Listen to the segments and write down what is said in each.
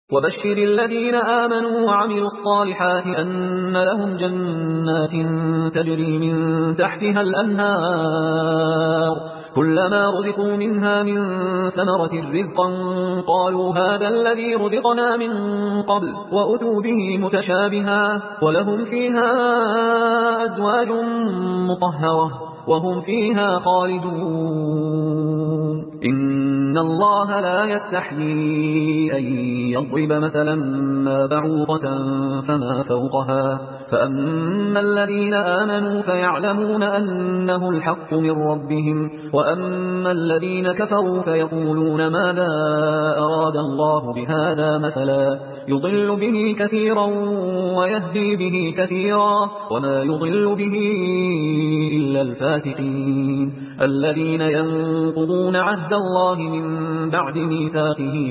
وبشر الذين آمنوا وعملوا الصالحات أن لهم جنات تجري من تحتها الأنهار كلما رزقوا منها من ثمرة رزقا قالوا هذا الذي رزقنا من قبل وأتوا به متشابها ولهم فيها أزواج مطهرة وهم فيها خالدون إن الله لا يستحيي أن يضرب مثلا ما بعوضة فما فوقها فأما الذين آمنوا فيعلمون أنه الحق من ربهم وأما الذين كفروا فيقولون ماذا أراد الله بهذا مثلا يضل به كثيرا ويهدي به كثيرا وما يضل به إلا الفاسقين الذين ينقضون عهد الله من بعد ميثاقه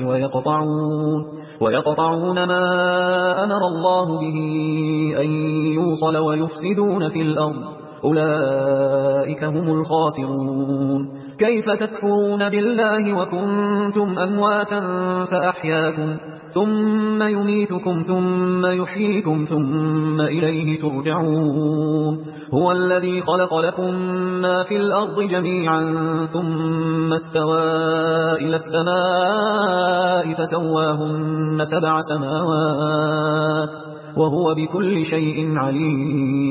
ويقطعون ما أمر الله به أن يوصل ويفسدون في الأرض أولئك هم الخاسرون كيف تكفرون بالله وكنتم أمواتا فأحياكم ثم يميتكم ثم يحييكم ثم إليه ترجعون هو الذي خلق لكم ما في الأرض جميعا ثم استوى إلى السماء فسواهن 7 سماوات وهو بكل شيء عليم